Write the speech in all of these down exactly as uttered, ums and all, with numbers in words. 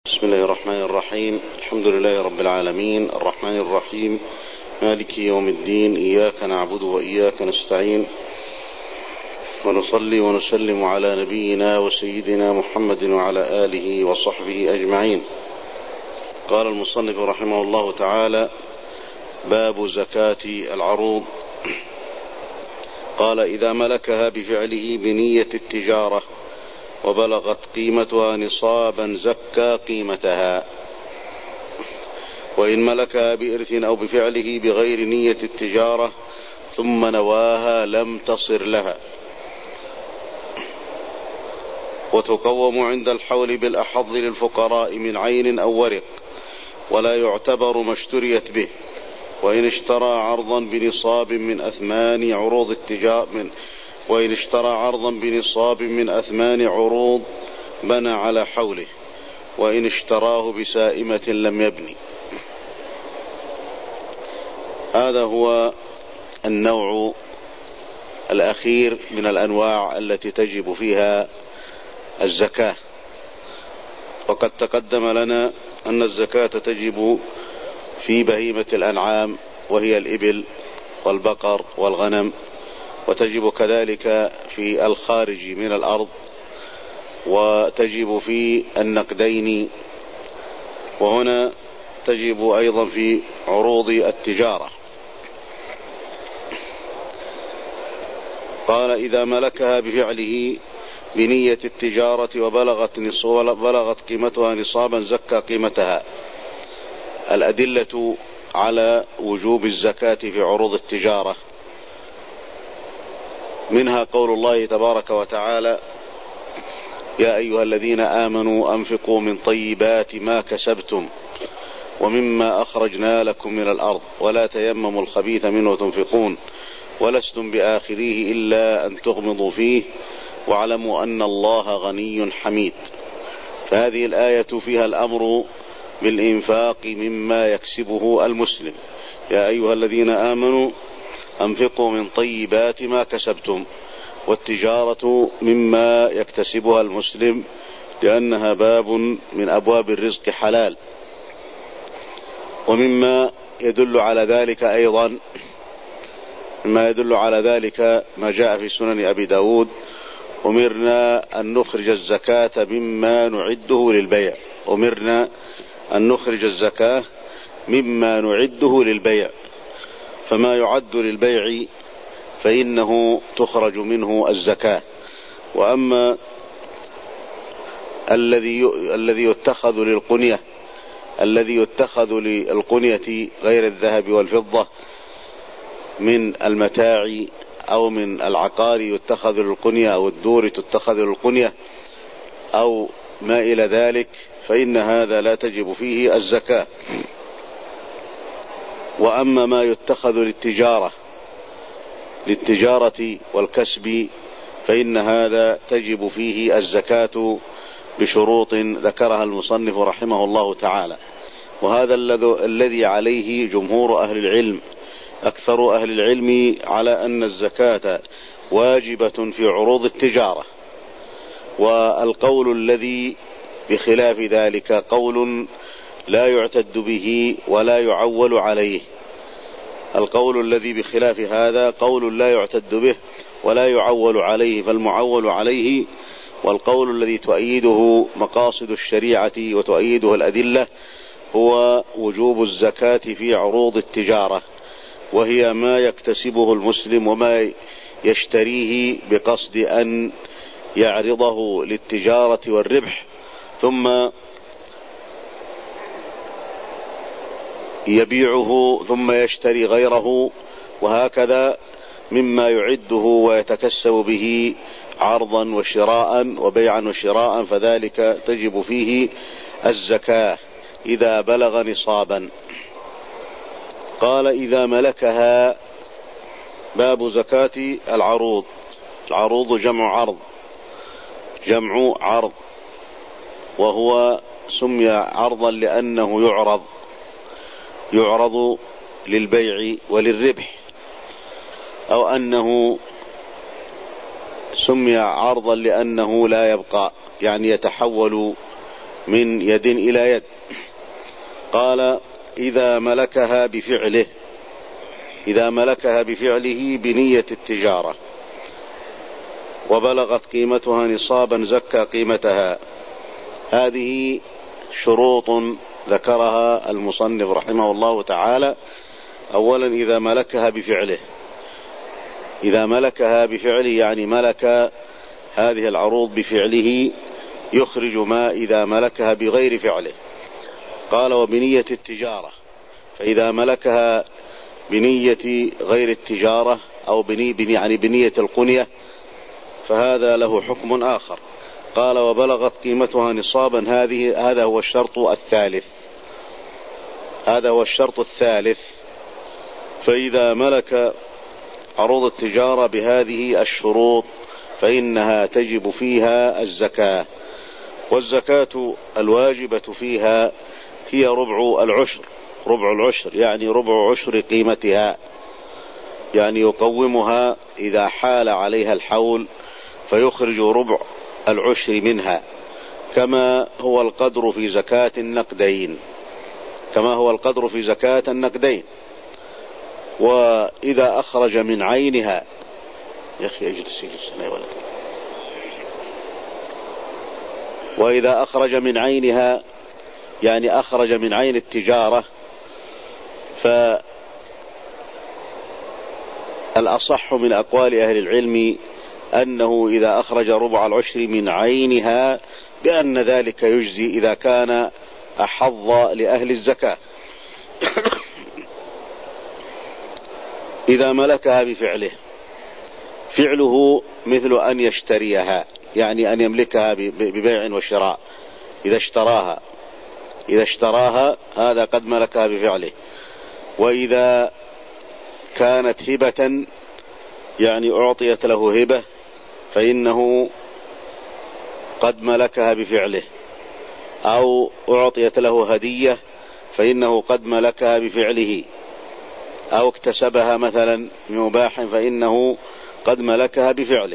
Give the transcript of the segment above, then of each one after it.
بسم الله الرحمن الرحيم. الحمد لله رب العالمين الرحمن الرحيم مالك يوم الدين، إياك نعبد وإياك نستعين، ونصلي ونسلم على نبينا وسيدنا محمد وعلى آله وصحبه أجمعين. قال المصنف رحمه الله تعالى: باب زكاة العروض. قال: إذا ملكها بفعله بنية التجارة وبلغت قيمتها نصابا زكى قيمتها، وإن ملكها بإرث أو بفعله بغير نية التجارة ثم نواها لم تصر لها، وتقوم عند الحول بالأحظ للفقراء من عين أو ورق، ولا يعتبر ما اشتريت به، وإن اشترى عرضا بنصاب من أثمان عروض التجارة من وإن اشترى عرضا بنصاب من أثمان عروض بنى على حوله، وإن اشتراه بسائمة لم يبني. هذا هو النوع الأخير من الأنواع التي تجب فيها الزكاة. وقد تقدم لنا أن الزكاة تجب في بهيمة الأنعام وهي الإبل والبقر والغنم، وتجب كذلك في الخارج من الأرض، وتجب في النقدين، وهنا تجب أيضا في عروض التجارة. قال: إذا ملكها بفعله بنية التجارة وبلغت بلغت قيمتها نصابا زكى قيمتها. الأدلة على وجوب الزكاة في عروض التجارة منها قول الله تبارك وتعالى: يا أيها الذين آمنوا أنفقوا من طيبات ما كسبتم ومما أخرجنا لكم من الأرض ولا تيمموا الخبيث منه تنفقون ولستم بآخذيه إلا أن تغمضوا فيه واعلموا أن الله غني حميد. فهذه الآية فيها الأمر بالإنفاق مما يكسبه المسلم. يا أيها الذين آمنوا أنفقوا من طيبات ما كسبتم، والتجارة مما يكتسبها المسلم لأنها باب من أبواب الرزق حلال. ومما يدل على ذلك أيضا مما يدل على ذلك ما جاء في سنن أبي داود: أمرنا أن نخرج الزكاة مما نعده للبيع. أمرنا أن نخرج الزكاة مما نعده للبيع، فما يعد للبيع فإنه تخرج منه الزكاة. وأما الذي الذي يتخذ للقنية الذي يتخذ للقنية غير الذهب والفضة من المتاع أو من العقار يتخذ للقنية، أو الدور تتخذ للقنية، أو ما إلى ذلك، فإن هذا لا تجب فيه الزكاة. وأما ما يتخذ للتجارة للتجارة والكسب فإن هذا تجب فيه الزكاة بشروط ذكرها المصنف رحمه الله تعالى. وهذا الذي عليه جمهور أهل العلم. أكثر أهل العلم على أن الزكاة واجبة في عروض التجارة، والقول الذي بخلاف ذلك قول لا يعتد به ولا يعول عليه. القول الذي بخلاف هذا قول لا يعتد به ولا يعول عليه، فالمعول عليه والقول الذي تؤيده مقاصد الشريعة وتؤيده الأدلة هو وجوب الزكاة في عروض التجارة، وهي ما يكتسبه المسلم وما يشتريه بقصد أن يعرضه للتجارة والربح، ثم يبيعه ثم يشتري غيره، وهكذا مما يعده ويتكسب به عرضا وشراء وبيعا وشراء، فذلك تجب فيه الزكاة إذا بلغ نصابا. قال: إذا ملكها. باب زكاة العروض. العروض جمع عرض جمع عرض وهو سمي عرضا لأنه يعرض يعرض للبيع وللربح، أو أنه سمي عرضا لأنه لا يبقى، يعني يتحول من يد إلى يد. قال إذا ملكها بفعله، إذا ملكها بفعله بنية التجارة وبلغت قيمتها نصابا زكى قيمتها. هذه شروط ذكرها المصنف رحمه الله تعالى. أولا إذا ملكها بفعله، إذا ملكها بفعله يعني ملك هذه العروض بفعله يخرج ما إذا ملكها بغير فعله. قال وبنية التجارة، فإذا ملكها بنية غير التجارة أو بني بني يعني بنية القنية فهذا له حكم آخر. قال وبلغت قيمتها نصابا، هذه هذا هو الشرط الثالث، هذا هو الشرط الثالث. فإذا ملك عروض التجارة بهذه الشروط فإنها تجب فيها الزكاة، والزكاة الواجبة فيها هي ربع العشر، ربع العشر يعني ربع عشر قيمتها، يعني يقومها إذا حال عليها الحول فيخرج ربع العشر منها، كما هو القدر في زكاة النقدين، كما هو القدر في زكاة النقدين. وإذا أخرج من عينها، يا أخي أجلس أجلس أنا ولا وإذا أخرج من عينها يعني أخرج من عين التجارة، فالأصح من أقوال أهل العلم أنه إذا أخرج ربع العشر من عينها بأن ذلك يجزي إذا كان أحظ لأهل الزكاة. إذا ملكها بفعله، فعله مثل أن يشتريها يعني أن يملكها ببيع وشراء، إذا اشتراها إذا اشتراها هذا قد ملكها بفعله. وإذا كانت هبة يعني أعطيت له هبة فإنه قد ملكها بفعله، أو أعطيت له هدية فإنه قد ملكها بفعله، أو اكتسبها مثلا مباح فإنه قد ملكها بفعله.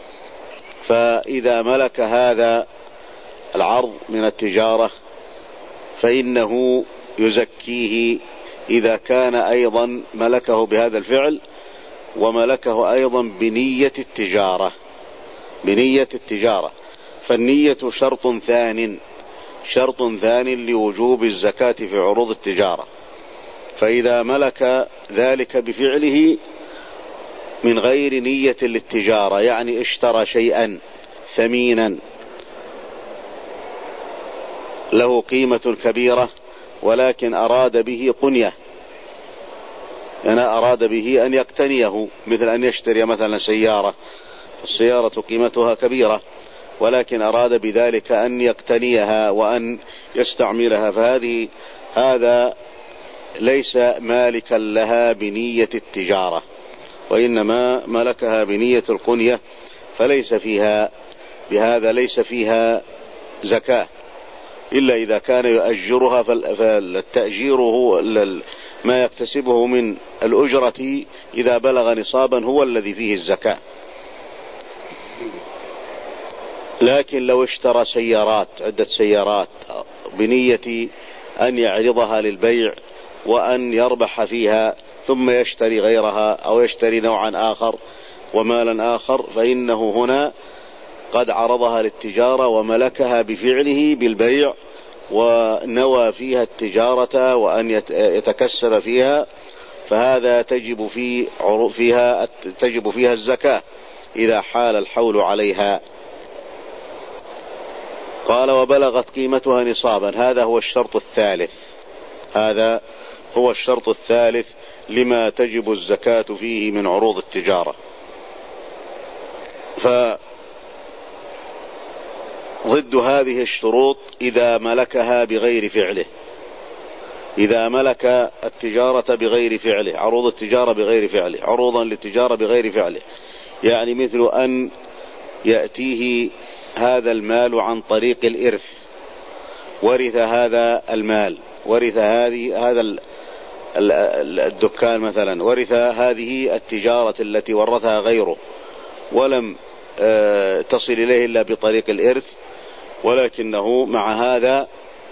فإذا ملك هذا العرض من التجارة فإنه يزكيه إذا كان أيضا ملكه بهذا الفعل وملكه أيضا بنية التجارة، بنية التجارة. فالنية شرط ثان، شرط ثان لوجوب الزكاة في عروض التجارة. فإذا ملك ذلك بفعله من غير نية للتجارة، يعني اشترى شيئا ثمينا له قيمة كبيرة ولكن أراد به قنية، يعني أراد به أن يقتنيه، مثل أن يشتري مثلا سيارة، السيارة قيمتها كبيرة ولكن أراد بذلك أن يقتنيها وأن يستعملها، فهذه هذا ليس مالكا لها بنية التجارة، وإنما ملكها بنية القنية، فليس فيها بهذا ليس فيها زكاة، إلا إذا كان يؤجرها، فالتأجير هو ما يكتسبه من الأجرة إذا بلغ نصابا هو الذي فيه الزكاة. لكن لو اشترى سيارات، عدة سيارات، بنية أن يعرضها للبيع وأن يربح فيها ثم يشتري غيرها أو يشتري نوعا آخر ومالا آخر، فإنه هنا قد عرضها للتجارة وملكها بفعله بالبيع ونوى فيها التجارة وأن يتكسب فيها، فهذا تجب في فيها تجب فيها الزكاة إذا حال الحول عليها. قال وبلغت قيمتها نصابا، هذا هو الشرط الثالث، هذا هو الشرط الثالث لما تجب الزكاة فيه من عروض التجارة. فضد هذه الشروط إذا ملكها بغير فعله، إذا ملك التجارة بغير فعله، عروض التجارة بغير فعله، عروضا للتجارة بغير فعله، يعني مثل أن يأتيه هذا المال عن طريق الإرث، ورث هذا المال، ورث هذه هذا الدكان مثلا، ورث هذه التجارة التي ورثها غيره ولم تصل إليه إلا بطريق الإرث، ولكنه مع هذا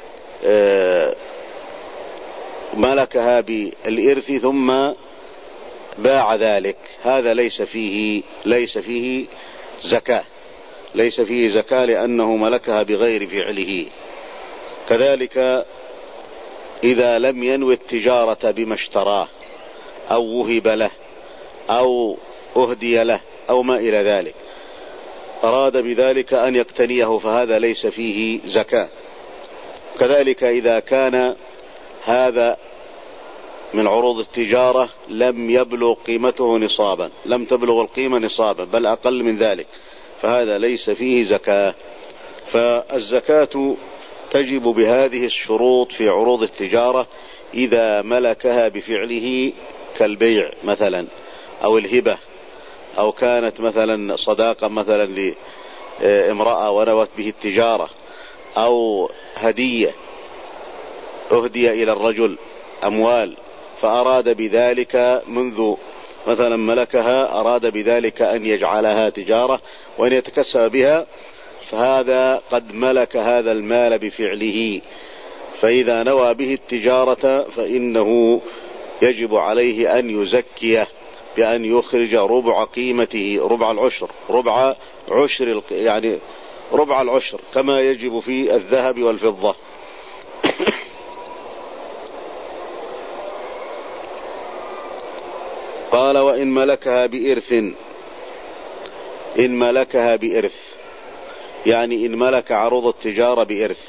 ملكها بالإرث ثم باع ذلك، هذا ليس فيه ليس فيه زكاة، ليس فيه زكاة لأنه ملكها بغير فعله. كذلك إذا لم ينوي التجارة بما اشتراه أو وهب له أو أهدي له أو ما إلى ذلك، أراد بذلك أن يقتنيه، فهذا ليس فيه زكاة. كذلك إذا كان هذا من عروض التجارة لم يبلغ قيمته نصابا، لم تبلغ القيمة نصابا بل أقل من ذلك، فهذا ليس فيه زكاة. فالزكاة تجب بهذه الشروط في عروض التجارة إذا ملكها بفعله، كالبيع مثلا أو الهبة، أو كانت مثلا صداقة مثلا لامرأة ونوت به التجارة، أو هدية أهدي إلى الرجل أموال فأراد بذلك منذ مثلا ملكها أراد بذلك أن يجعلها تجارة وأن يتكسب بها، فهذا قد ملك هذا المال بفعله، فإذا نوى به التجارة فإنه يجب عليه أن يزكيه بأن يخرج ربع قيمته، ربع العشر، ربع عشر يعني ربع العشر كما يجب في الذهب والفضة. قال وإن ملكها بإرث، إن ملكها بإرث يعني إن ملك عروض التجارة بإرث،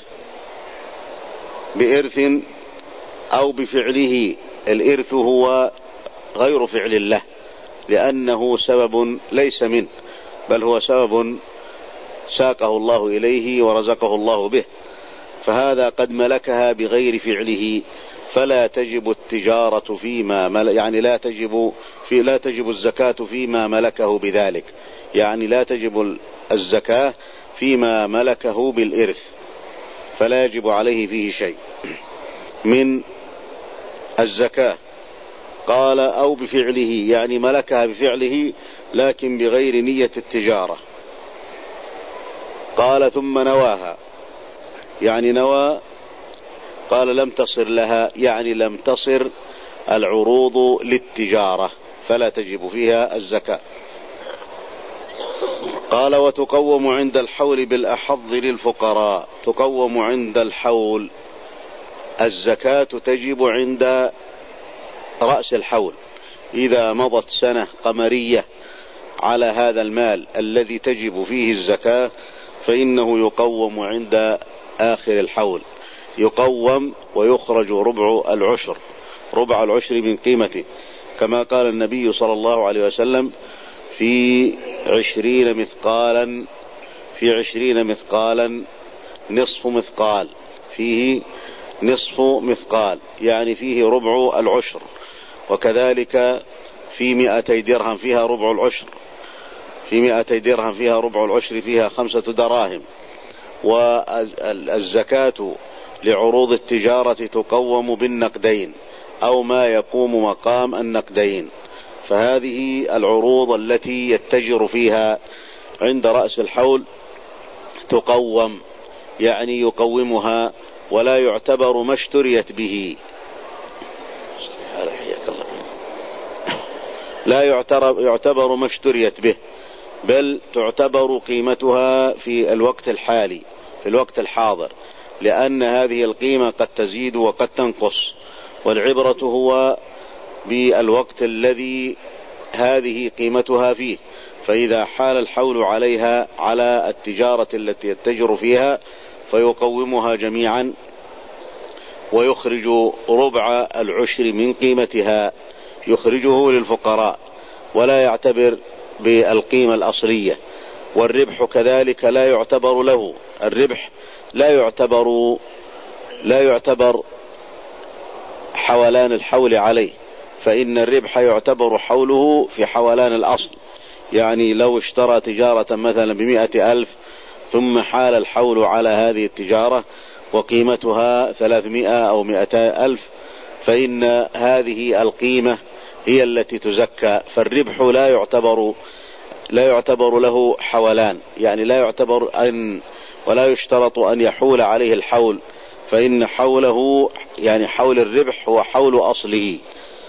بإرث أو بفعله. الإرث هو غير فعل له لأنه سبب ليس منه، بل هو سبب ساقه الله إليه ورزقه الله به، فهذا قد ملكها بغير فعله، فلا تجب التجارة فيما ملك، يعني لا تجب في لا تجب الزكاة فيما ملكه بذلك، يعني لا تجب الزكاة فيما ملكه بالإرث، فلا يجب عليه فيه شيء من الزكاة. قال أو بفعله، يعني ملكها بفعله لكن بغير نية التجارة. قال ثم نواها، يعني نوى، قال لم تصر لها، يعني لم تصر العروض للتجارة فلا تجب فيها الزكاة. قال وتقوم عند الحول بالأحظ للفقراء. تقوم عند الحول، الزكاة تجب عند رأس الحول، إذا مضت سنة قمرية على هذا المال الذي تجب فيه الزكاة فإنه يقوم عند آخر الحول، يقوم ويخرج ربع العشر، ربع العشر من قيمته، كما قال النبي صلى الله عليه وسلم في عشرين مثقالا، في عشرين مثقالا نصف مثقال، فيه نصف مثقال يعني فيه ربع العشر. وكذلك في مئتي درهم فيها ربع العشر، في مئتي درهم فيها ربع العشر، فيها خمسة دراهم. والزكاة لعروض التجارة تقوم بالنقدين أو ما يقوم مقام النقدين، فهذه العروض التي يتجر فيها عند رأس الحول تقوم، يعني يقومها ولا يعتبر ما اشتريت به، لا يعتبر ما اشتريت به، بل تعتبر قيمتها في الوقت الحالي، في الوقت الحاضر، لأن هذه القيمة قد تزيد وقد تنقص، والعبرة هو بالوقت الذي هذه قيمتها فيه. فإذا حال الحول عليها على التجارة التي يتجر فيها فيقومها جميعا ويخرج ربع العشر من قيمتها، يخرجه للفقراء ولا يعتبر بالقيمة الأصلية. والربح كذلك لا يعتبر له، الربح لا يعتبر لا يعتبر حولان الحول عليه، فإن الربح يعتبر حوله في حولان الأصل، يعني لو اشترى تجارة مثلا بمئة ألف ثم حال الحول على هذه التجارة وقيمتها ثلاثمائة أو مئتا ألف، فإن هذه القيمة هي التي تزكى، فالربح لا يعتبر لا يعتبر له حولان، يعني لا يعتبر أن ولا يشترط أن يحول عليه الحول، فإن حوله يعني حول الربح هو حول أصله،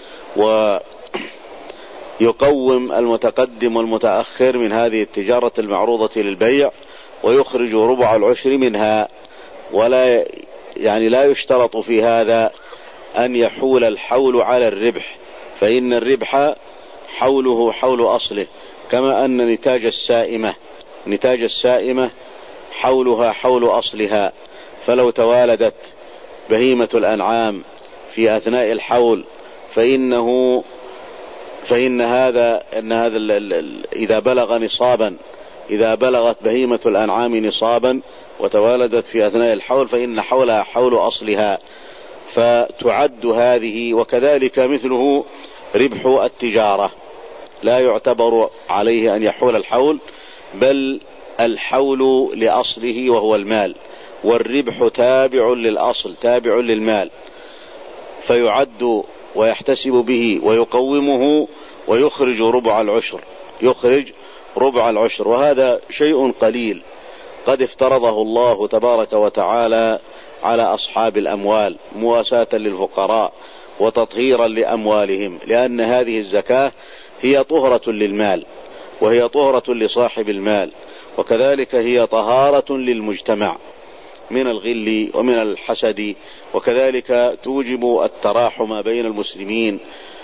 ويقوم المتقدم والمتأخر من هذه التجارة المعروضة للبيع ويخرج ربع العشر منها. ولا يعني لا يشترط في هذا أن يحول الحول على الربح، فإن الربح حوله حول أصله، كما أن نتاج السائمة نتاج السائمة حولها حول أصلها. فلو توالدت بهيمة الأنعام في أثناء الحول فإنه فإن هذا أن هذا ال ال إذا بلغ نصابا إذا بلغت بهيمة الأنعام نصابا وتوالدت في أثناء الحول فإن حولها حول أصلها، فتعد هذه. وكذلك مثله ربح التجارة، لا يعتبر عليه أن يحول الحول، بل الحول لأصله وهو المال، والربح تابع للأصل تابع للمال، فيعد ويحتسب به ويقومه ويخرج ربع العشر يخرج ربع العشر وهذا شيء قليل قد افترضه الله تبارك وتعالى على أصحاب الأموال مواساة للفقراء وتطهيرا لأموالهم، لأن هذه الزكاة هي طهرة للمال وهي طهرة لصاحب المال، وكذلك هي طهارة للمجتمع من الغل ومن الحسد، وكذلك توجب التراحم بين المسلمين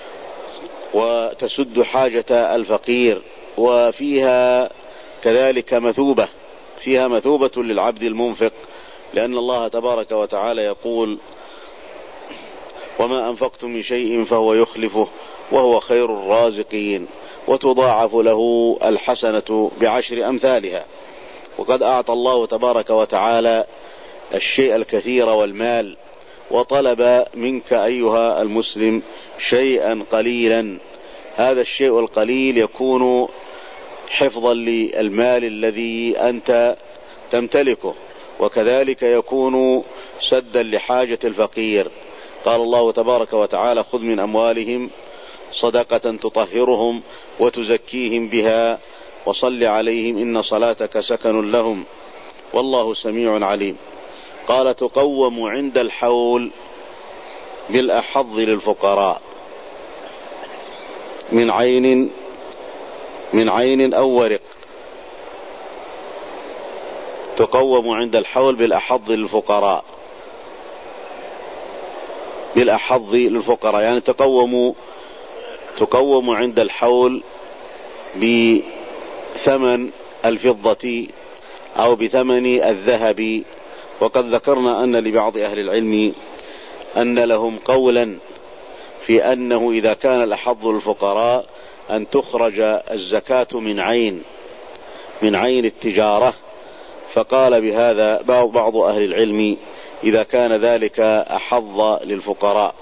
وتسد حاجة الفقير، وفيها كذلك مثوبة فيها مثوبة للعبد المنفق، لأن الله تبارك وتعالى يقول: وما أنفقتم من شيء فهو يخلفه وهو خير الرازقين، وتضاعف له الحسنة بعشر أمثالها. وقد أعطى الله تبارك وتعالى الشيء الكثير والمال، وطلب منك أيها المسلم شيئا قليلا. هذا الشيء القليل يكون حفظا للمال الذي أنت تمتلكه، وكذلك يكون سدا لحاجة الفقير. قال الله تبارك وتعالى: خذ من أموالهم صدقة تطهرهم وتزكيهم بها وصل عليهم إن صلاتك سكن لهم والله سميع عليم. قال: تقوم عند الحول بالأحظ للفقراء من عين من عين أو ورق. تقوم عند الحول بالأحظ للفقراء بالأحظ للفقراء يعني تقوم تقوم عند الحول بثمن الفضة أو بثمن الذهب. وقد ذكرنا أن لبعض أهل العلم أن لهم قولا في أنه إذا كان الأحظ للفقراء أن تخرج الزكاة من عين من عين التجارة، فقال بهذا بعض أهل العلم إذا كان ذلك أحظ للفقراء.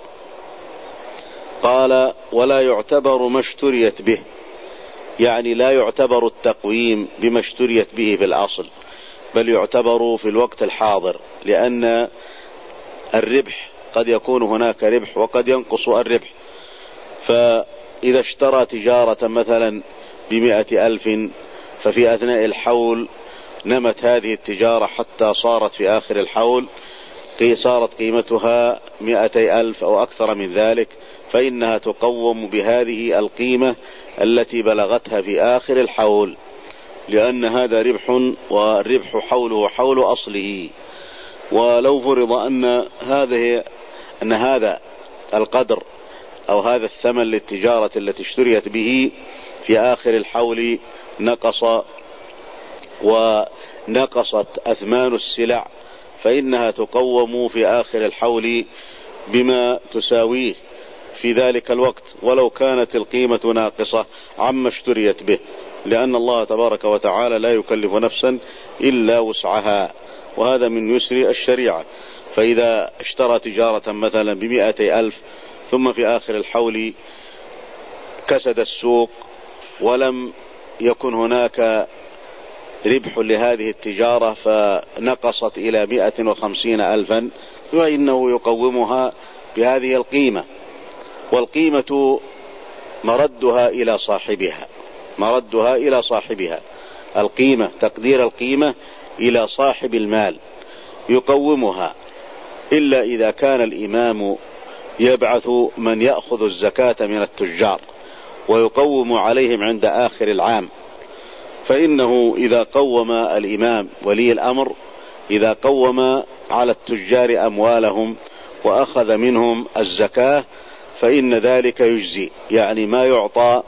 قال: ولا يعتبر ما اشتريت به، يعني لا يعتبر التقويم بما اشتريت به في الأصل، بل يعتبر في الوقت الحاضر، لأن الربح قد يكون هناك ربح وقد ينقص الربح. فإذا اشترى تجارة مثلا بمئة ألف، ففي أثناء الحول نمت هذه التجارة حتى صارت في آخر الحول صارت قيمتها مئتي ألف أو أكثر من ذلك، فإنها تقوم بهذه القيمة التي بلغتها في آخر الحول، لأن هذا ربح، والربح حوله حول أصله. ولو فرض أن هذه أن هذا القدر أو هذا الثمن للتجارة التي اشتريت به في آخر الحول نقص ونقصت أثمان السلع، فإنها تقوم في آخر الحول بما تساويه في ذلك الوقت، ولو كانت القيمة ناقصة عما اشتريت به، لأن الله تبارك وتعالى لا يكلف نفسا إلا وسعها، وهذا من يسر الشريعة. فإذا اشترى تجارة مثلا بمئتي ألف ثم في آخر الحول كسد السوق ولم يكن هناك ربح لهذه التجارة فنقصت إلى مئة وخمسين ألفا، فإنه يقومها بهذه القيمة، والقيمة مردها إلى صاحبها مردها إلى صاحبها القيمة تقدير القيمة إلى صاحب المال يقومها، إلا إذا كان الإمام يبعث من يأخذ الزكاة من التجار ويقوم عليهم عند آخر العام، فإنه إذا قوم الإمام ولي الأمر إذا قوم على التجار أموالهم وأخذ منهم الزكاة فإن ذلك يجزي، يعني ما يعطى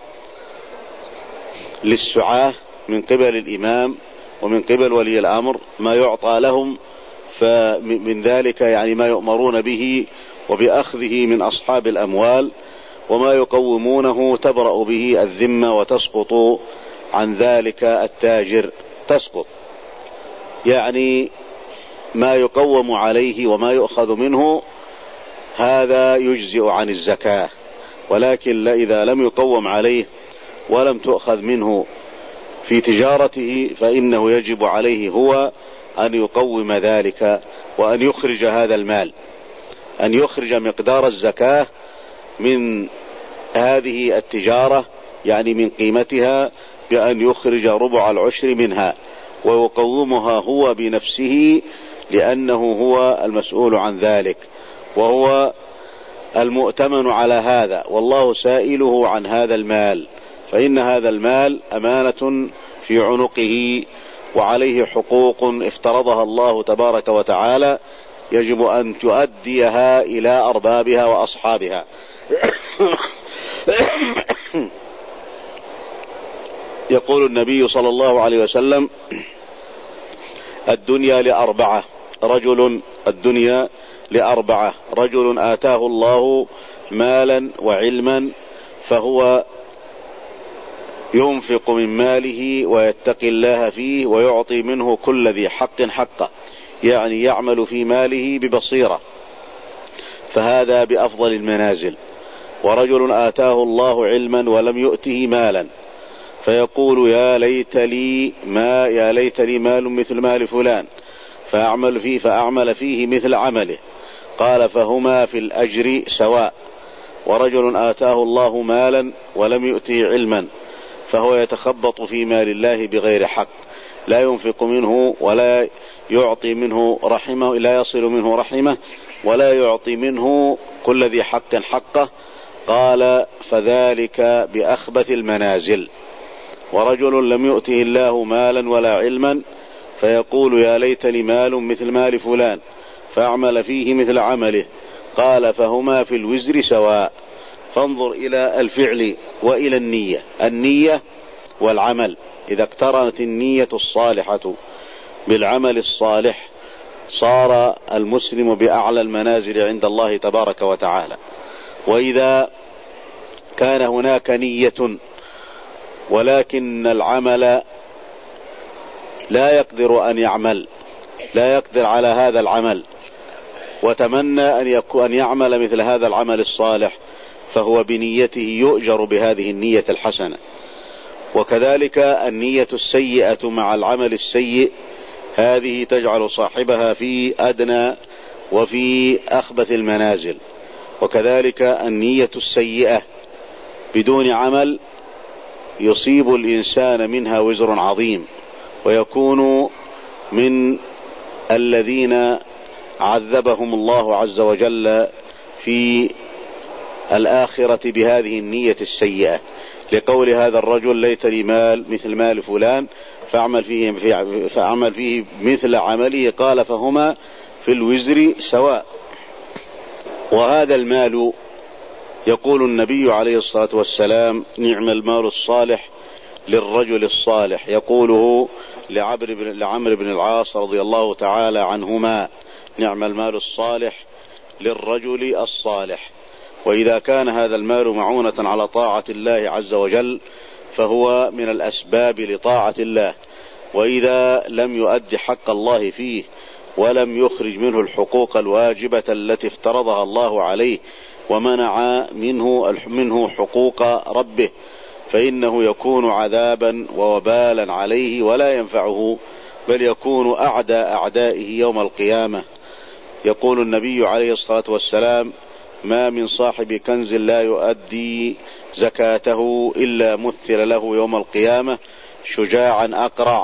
للسعاة من قبل الإمام ومن قبل ولي الأمر ما يعطى لهم، فمن ذلك يعني ما يؤمرون به وبأخذه من أصحاب الأموال، وما يقومونه تبرأ به الذمة وتسقط عن ذلك التاجر، تسقط يعني ما يقوم عليه وما يؤخذ منه هذا يجزئ عن الزكاة. ولكن إذا لم يقوم عليه ولم تؤخذ منه في تجارته فإنه يجب عليه هو أن يقوم ذلك وأن يخرج هذا المال، أن يخرج مقدار الزكاة من هذه التجارة، يعني من قيمتها، بأن يخرج ربع العشر منها ويقومها هو بنفسه، لأنه هو المسؤول عن ذلك وهو المؤتمن على هذا، والله سائله عن هذا المال، فإن هذا المال أمانة في عنقه وعليه حقوق افترضها الله تبارك وتعالى يجب أن تؤديها إلى أربابها وأصحابها. يقول النبي صلى الله عليه وسلم: الدنيا لأربعة رجل الدنيا لأربعة رجل آتاه الله مالا وعلما فهو ينفق من ماله ويتقي الله فيه ويعطي منه كل ذي حق حقه، يعني يعمل في ماله ببصيرة، فهذا بأفضل المنازل. ورجل آتاه الله علما ولم يؤته مالا فيقول يا ليت لي ما يا ليت لي مال مثل مال فلان فأعمل فيه فأعمل فيه مثل عمله، قال فهما في الأجر سواء. ورجل آتاه الله مالا ولم يؤته علما فهو يتخبط في مال الله بغير حق، لا ينفق منه ولا يعطي منه رحمه، لا يصل منه رحمه ولا يعطي منه كل ذي حق حقه، قال فذلك بأخبث المنازل. ورجل لم يؤته الله مالا ولا علما فيقول يا ليتني مال مثل مال فلان فأعمل فيه مثل عمله، قال فهما في الوزر سواء. فانظر إلى الفعل وإلى النية، النية والعمل، إذا اقترنت النية الصالحة بالعمل الصالح صار المسلم بأعلى المنازل عند الله تبارك وتعالى. وإذا كان هناك نية ولكن العمل لا يقدر أن يعمل لا يقدر على هذا العمل وتمنى أن يكون أن يعمل مثل هذا العمل الصالح، فهو بنيته يؤجر بهذه النية الحسنة. وكذلك النية السيئة مع العمل السيء هذه تجعل صاحبها في أدنى وفي أخبث المنازل. وكذلك النية السيئة بدون عمل يصيب الإنسان منها وزر عظيم، ويكون من الذين عذبهم الله عز وجل في الآخرة بهذه النية السيئة، لقول هذا الرجل ليت لي مال مثل مال فلان فأعمل فيه, فأعمل فيه مثل عمله، قال فهما في الوزر سواء. وهذا المال يقول النبي عليه الصلاة والسلام نعم المال الصالح للرجل الصالح، يقوله لعمرو بن العاص رضي الله تعالى عنهما نعم المال الصالح للرجل الصالح. وإذا كان هذا المال معونة على طاعة الله عز وجل فهو من الأسباب لطاعة الله، وإذا لم يؤد حق الله فيه ولم يخرج منه الحقوق الواجبة التي افترضها الله عليه ومنع منه منه حقوق ربه فإنه يكون عذابا ووبالا عليه ولا ينفعه، بل يكون أعدى أعدائه يوم القيامة. يقول النبي عليه الصلاة والسلام ما من صاحب كنز لا يؤدي زكاته إلا مثل له يوم القيامة شجاعا أقرع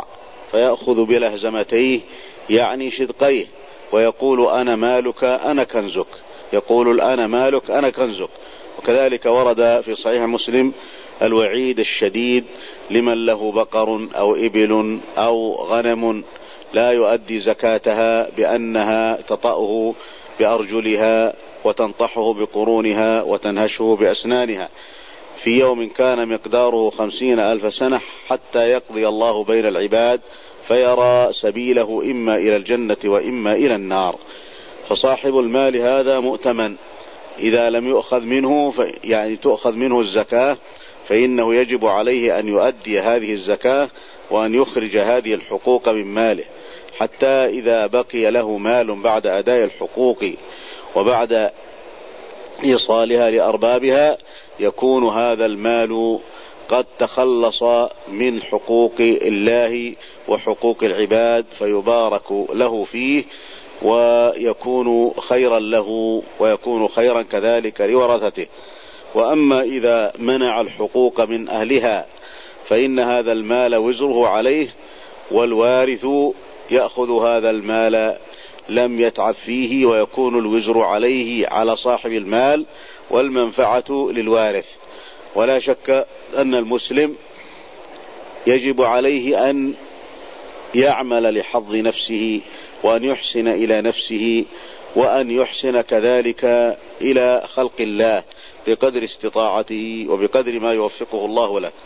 فيأخذ بلهزمتيه يعني شدقيه ويقول أنا مالك أنا كنزك، يقول الآن مالك أنا كنزك. وكذلك ورد في صحيح مسلم الوعيد الشديد لمن له بقر أو إبل أو غنم لا يؤدي زكاتها بأنها تطأه بأرجلها وتنطحه بقرونها وتنهشه بأسنانها في يوم كان مقداره خمسين ألف سنة حتى يقضي الله بين العباد فيرى سبيله إما إلى الجنة وإما إلى النار. فصاحب المال هذا مؤتمن إذا لم يؤخذ منه يعني تؤخذ منه الزكاة فإنه يجب عليه أن يؤدي هذه الزكاة وأن يخرج هذه الحقوق من ماله، حتى إذا بقي له مال بعد أداء الحقوق وبعد إيصالها لأربابها يكون هذا المال قد تخلص من حقوق الله وحقوق العباد فيبارك له فيه ويكون خيرا له ويكون خيرا كذلك لورثته. وأما إذا منع الحقوق من أهلها فإن هذا المال وزره عليه والوارث يأخذ هذا المال لم يتعب فيه ويكون الوزر عليه على صاحب المال والمنفعة للوارث. ولا شك أن المسلم يجب عليه أن يعمل لحظ نفسه وأن يحسن إلى نفسه وأن يحسن كذلك إلى خلق الله بقدر استطاعته وبقدر ما يوفقه الله له.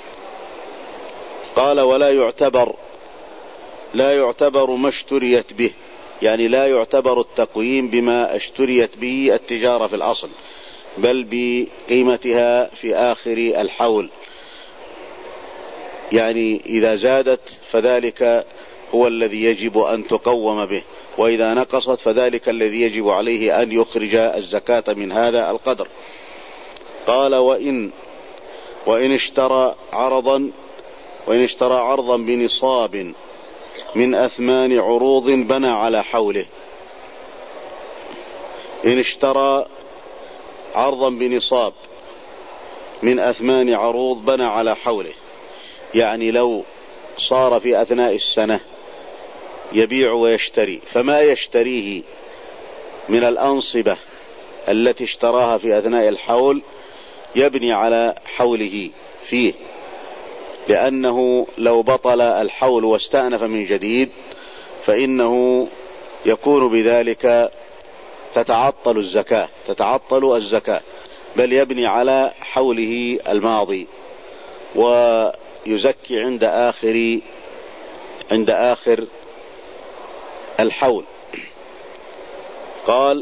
قال ولا يعتبر لا يعتبر ما اشتريت به، يعني لا يعتبر التقويم بما اشتريت به التجارة في الأصل بل بقيمتها في آخر الحول، يعني إذا زادت فذلك هو الذي يجب أن تقوم به، وإذا نقصت فذلك الذي يجب عليه أن يخرج الزكاة من هذا القدر. قال وإن وإن اشترى عرضا وإن اشترى عرضا بنصاب من أثمان عروض بنى على حوله. إن اشترى عرضا بنصاب من أثمان عروض بنى على حوله، يعني لو صار في أثناء السنة يبيع ويشتري فما يشتريه من الأنصبة التي اشتراها في أثناء الحول يبني على حوله فيه، لأنه لو بطل الحول واستأنف من جديد فإنه يكون بذلك تتعطل الزكاة تتعطل الزكاة بل يبني على حوله الماضي ويزكي عند آخر عند آخر الحول. قال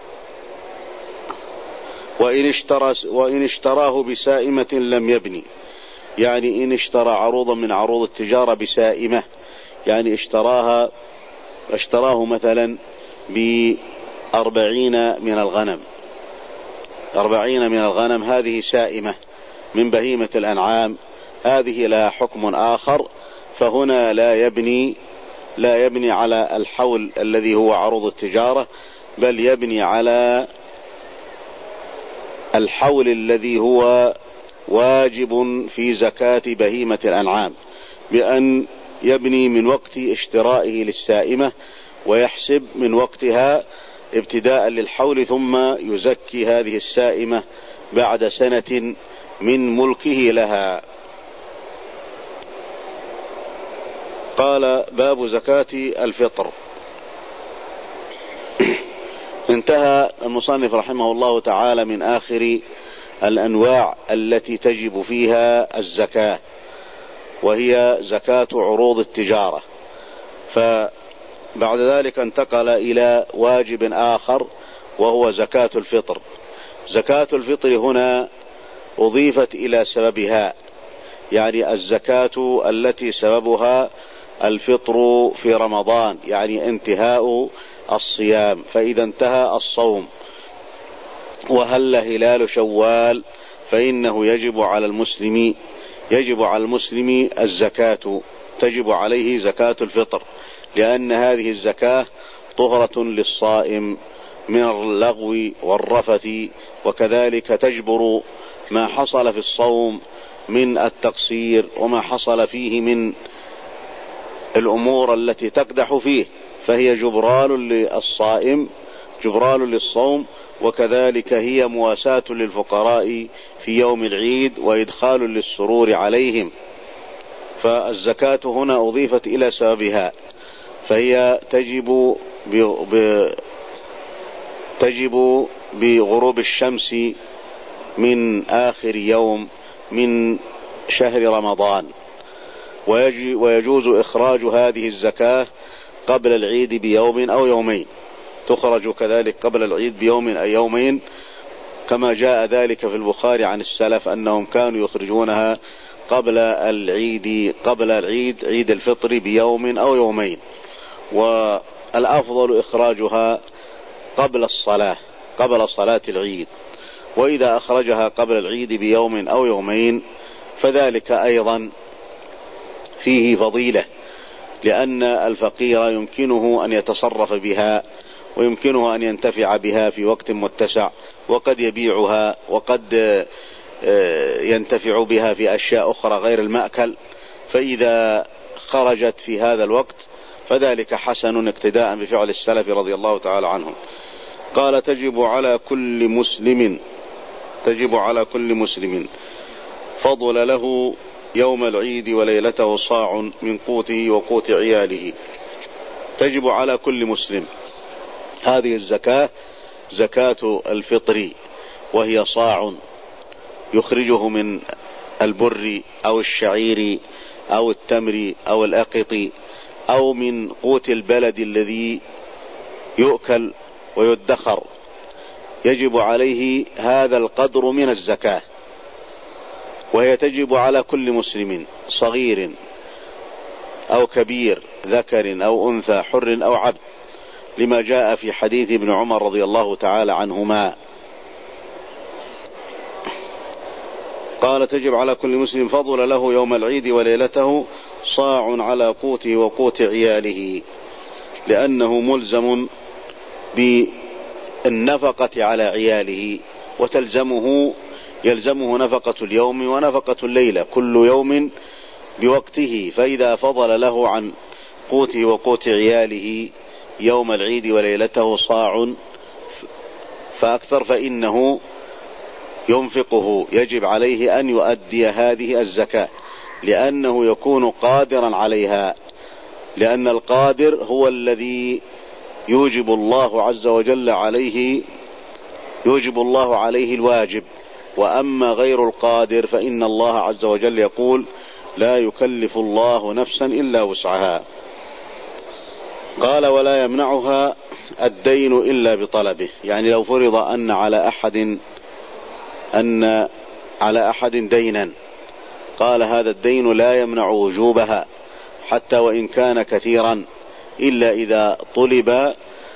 وإن اشترى وإن اشتراه بسائمة لم يبني، يعني إن اشترى عروضا من عروض التجارة بسائمة، يعني اشتراها اشتراه مثلا بأربعين من الغنم أربعين من الغنم هذه سائمة من بهيمة الأنعام، هذه لها حكم آخر، فهنا لا يبني لا يبني على الحول الذي هو عروض التجارة بل يبني على الحول الذي هو واجب في زكاة بهيمة الأنعام، بأن يبني من وقت اشترائه للسائمة ويحسب من وقتها ابتداء للحول ثم يزكي هذه السائمة بعد سنة من ملكه لها. قال باب زكاة الفطر. انتهى المصنف رحمه الله تعالى من آخر الأنواع التي تجب فيها الزكاة، وهي زكاة عروض التجارة. فبعد ذلك انتقل إلى واجب آخر وهو زكاة الفطر. زكاة الفطر هنا أضيفت إلى سببها، يعني الزكاة التي سببها الفطر في رمضان، يعني انتهاء الصيام، فإذا انتهى الصوم وهل هلال شوال فإنه يجب على المسلم يجب على المسلم الزكاة، تجب عليه زكاة الفطر، لأن هذه الزكاة طهرة للصائم من اللغو والرفث، وكذلك تجبر ما حصل في الصوم من التقصير وما حصل فيه من الأمور التي تقدح فيه، فهي جبران للصائم، جبران للصوم، وكذلك هي مواساة للفقراء في يوم العيد وإدخال للسرور عليهم. فالزكاة هنا أضيفت إلى سببها، فهي تجب ب... ب... تجب بغروب الشمس من آخر يوم من شهر رمضان، ويجوز إخراج هذه الزكاة قبل العيد بيوم أو يومين، تخرج كذلك قبل العيد بيوم أو يومين، كما جاء ذلك في البخاري عن السلف أنهم كانوا يخرجونها قبل العيد قبل العيد عيد الفطر بيوم أو يومين، والأفضل إخراجها قبل الصلاة قبل صلاة العيد. وإذا أخرجها قبل العيد بيوم أو يومين فذلك أيضا فيه فضيلة، لأن الفقير يمكنه أن يتصرف بها ويمكنه أن ينتفع بها في وقت متسع، وقد يبيعها وقد ينتفع بها في أشياء أخرى غير المأكل، فإذا خرجت في هذا الوقت فذلك حسن اقتداء بفعل السلف رضي الله تعالى عنهم. قال تجب على كل مسلم تجب على كل مسلم فضل له يوم العيد وليلته صاع من قوته وقوت عياله. تجب على كل مسلم هذه الزكاة، زكاة الفطر، وهي صاع يخرجه من البر أو الشعير أو التمر أو الأقط أو من قوت البلد الذي يؤكل ويدخر، يجب عليه هذا القدر من الزكاة، وهي تجب على كل مسلم صغير أو كبير، ذكر أو أنثى، حر أو عبد، لما جاء في حديث ابن عمر رضي الله تعالى عنهما قال تجب على كل مسلم فضل له يوم العيد وليلته صاع على قوته وقوت عياله، لأنه ملزم بالنفقة على عياله، وتلزمه يلزمه نفقة اليوم ونفقة الليلة، كل يوم بوقته. فإذا فضل له عن قوته وقوت عياله يوم العيد وليلته صاع فأكثر فإنه ينفقه، يجب عليه أن يؤدي هذه الزكاة، لأنه يكون قادرا عليها، لأن القادر هو الذي يوجب الله عز وجل عليه يوجب الله عليه الواجب، وأما غير القادر فإن الله عز وجل يقول لا يكلف الله نفسا إلا وسعها. قال ولا يمنعها الدين إلا بطلبه، يعني لو فرض أن على أحد أن على أحد دينا، قال هذا الدين لا يمنع وجوبها حتى وإن كان كثيرا، إلا إذا طلب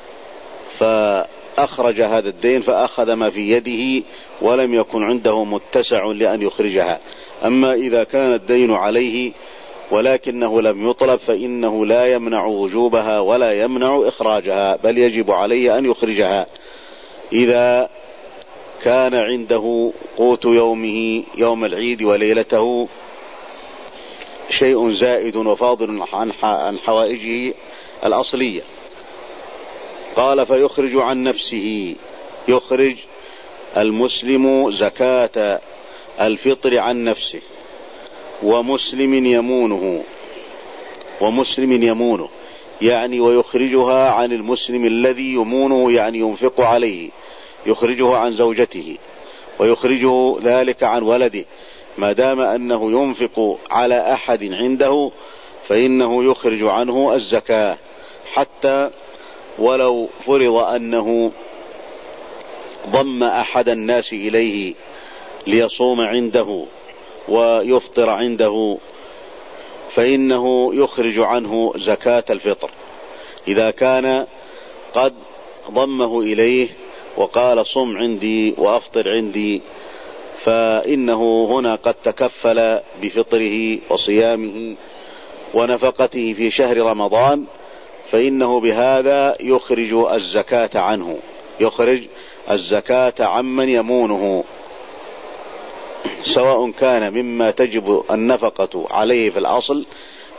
فأخرج هذا الدين فأخذ ما في يده ولم يكن عنده متسع لأن يخرجها. أما إذا كان الدين عليه ولكنه لم يطلب فإنه لا يمنع وجوبها ولا يمنع إخراجها، بل يجب عليه أن يخرجها إذا كان عنده قوت يومه يوم العيد وليلته شيء زائد وفاضل عن حوائجه الأصلية. قال فيخرج عن نفسه، يخرج المسلم زكاة الفطر عن نفسه، ومسلم يمونه ومسلم يمونه يعني ويخرجها عن المسلم الذي يمونه، يعني ينفق عليه، يخرجه عن زوجته ويخرجه ذلك عن ولده، ما دام أنه ينفق على أحد عنده فإنه يخرج عنه الزكاة، حتى ولو فرض أنه ضم أحد الناس إليه ليصوم عنده ويفطر عنده فإنه يخرج عنه زكاة الفطر. إذا كان قد ضمه إليه وقال صم عندي وأفطر عندي، فإنه هنا قد تكفل بفطره وصيامه ونفقته في شهر رمضان، فإنه بهذا يخرج الزكاة عنه، يخرج الزكاة عمن يمونه، سواء كان مما تجب النفقة عليه في الأصل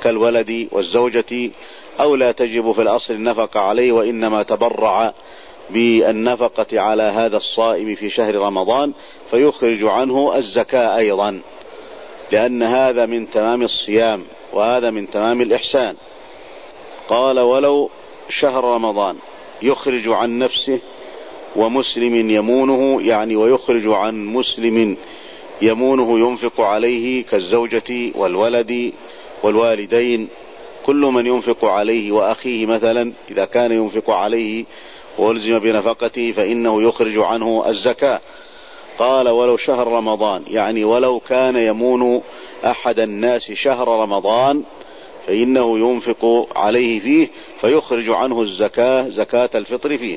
كالولد والزوجة، أو لا تجب في الأصل النفقة عليه، وإنما تبرع بالنفقة على هذا الصائم في شهر رمضان فيخرج عنه الزكاة أيضا، لأن هذا من تمام الصيام وهذا من تمام الإحسان. قال ولو شهر رمضان يخرج عن نفسه ومسلم يمونه، يعني ويخرج عن مسلم يمونه ينفق عليه كالزوجة والولد والوالدين، كل من ينفق عليه، وأخيه مثلا إذا كان ينفق عليه والزم بنفقته فإنه يخرج عنه الزكاة. قال ولو شهر رمضان، يعني ولو كان يمون أحد الناس شهر رمضان فإنه ينفق عليه فيه فيخرج عنه الزكاة، زكاة الفطر فيه.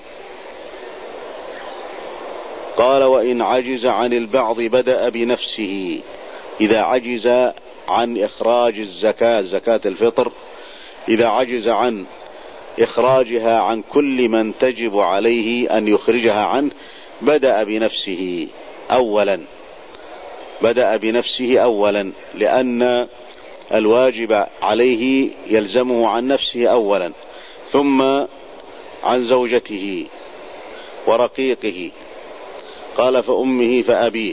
قال وإن عجز عن البعض بدأ بنفسه، إذا عجز عن إخراج الزكاة، زكاة الفطر، إذا عجز عن إخراجها عن كل من تجب عليه أن يخرجها عنه بدأ بنفسه أولا، بدأ بنفسه أولا، لأن الواجب عليه يلزمه عن نفسه أولا، ثم عن زوجته ورقيقه. قال فأمه فأبيه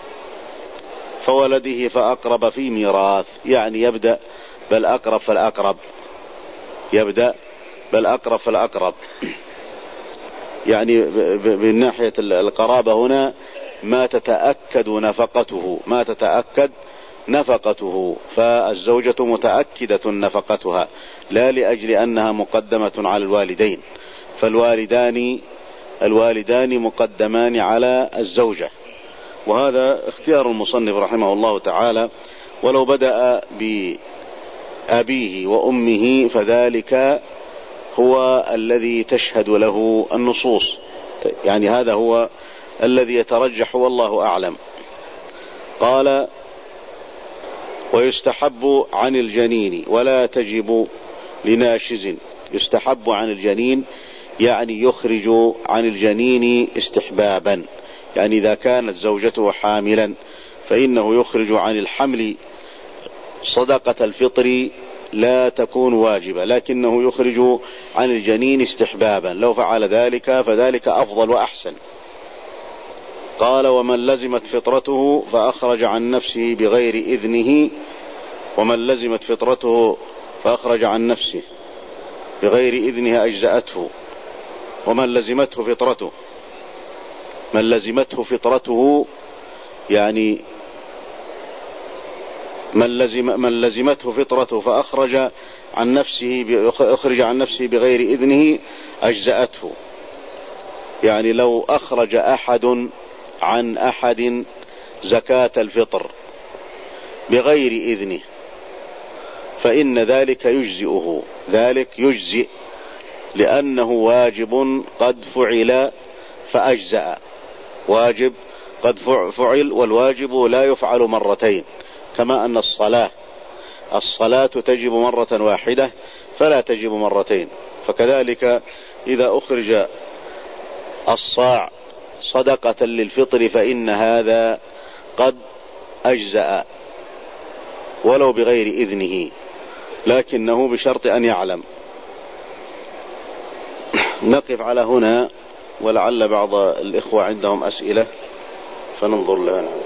فولده فأقرب في ميراث، يعني يبدأ بالأقرب فالأقرب، يبدأ بالأقرب فالأقرب، يعني من ناحية القرابة هنا ما تتأكد نفقته، ما تتأكد نفقته، فالزوجة متأكدة نفقتها لا لأجل أنها مقدمة على الوالدين، فالوالدان الوالدان مقدمان على الزوجة، وهذا اختيار المصنف رحمه الله تعالى. ولو بدأ بأبيه وأمه فذلك هو الذي تشهد له النصوص، يعني هذا هو الذي يترجح والله أعلم. قال ويستحب عن الجنين ولا تجب لناشز، يستحب عن الجنين يعني يخرج عن الجنين استحبابا، يعني إذا كانت زوجته حاملا فإنه يخرج عن الحمل. صدقة الفطر لا تكون واجبة، لكنه يخرج عن الجنين استحبابا، لو فعل ذلك فذلك أفضل وأحسن. قال ومن لزمت فطرته فأخرج عن نفسه بغير إذنه، ومن لزمت فطرته فأخرج عن نفسه بغير إذنها أجزأته، ومن لزمته فطرته، من لزمته فطرته يعني من لزم من لزمته فطرته فأخرج عن نفسه أخرج عن نفسه بغير إذنه أجزأته، يعني لو أخرج أحد عن أحد زكاة الفطر بغير إذنه فإن ذلك يجزئه، ذلك يجزئ، لأنه واجب قد فعل فأجزأ، واجب قد فعل، والواجب لا يفعل مرتين، كما أن الصلاة الصلاة تجب مرة واحدة فلا تجب مرتين، فكذلك إذا أخرج الصاع صدقة للفطر فإن هذا قد أجزأ ولو بغير إذنه، لكنه بشرط أن يعلم. نقف على هنا، ولعل بعض الإخوة عندهم أسئلة فننظر لها.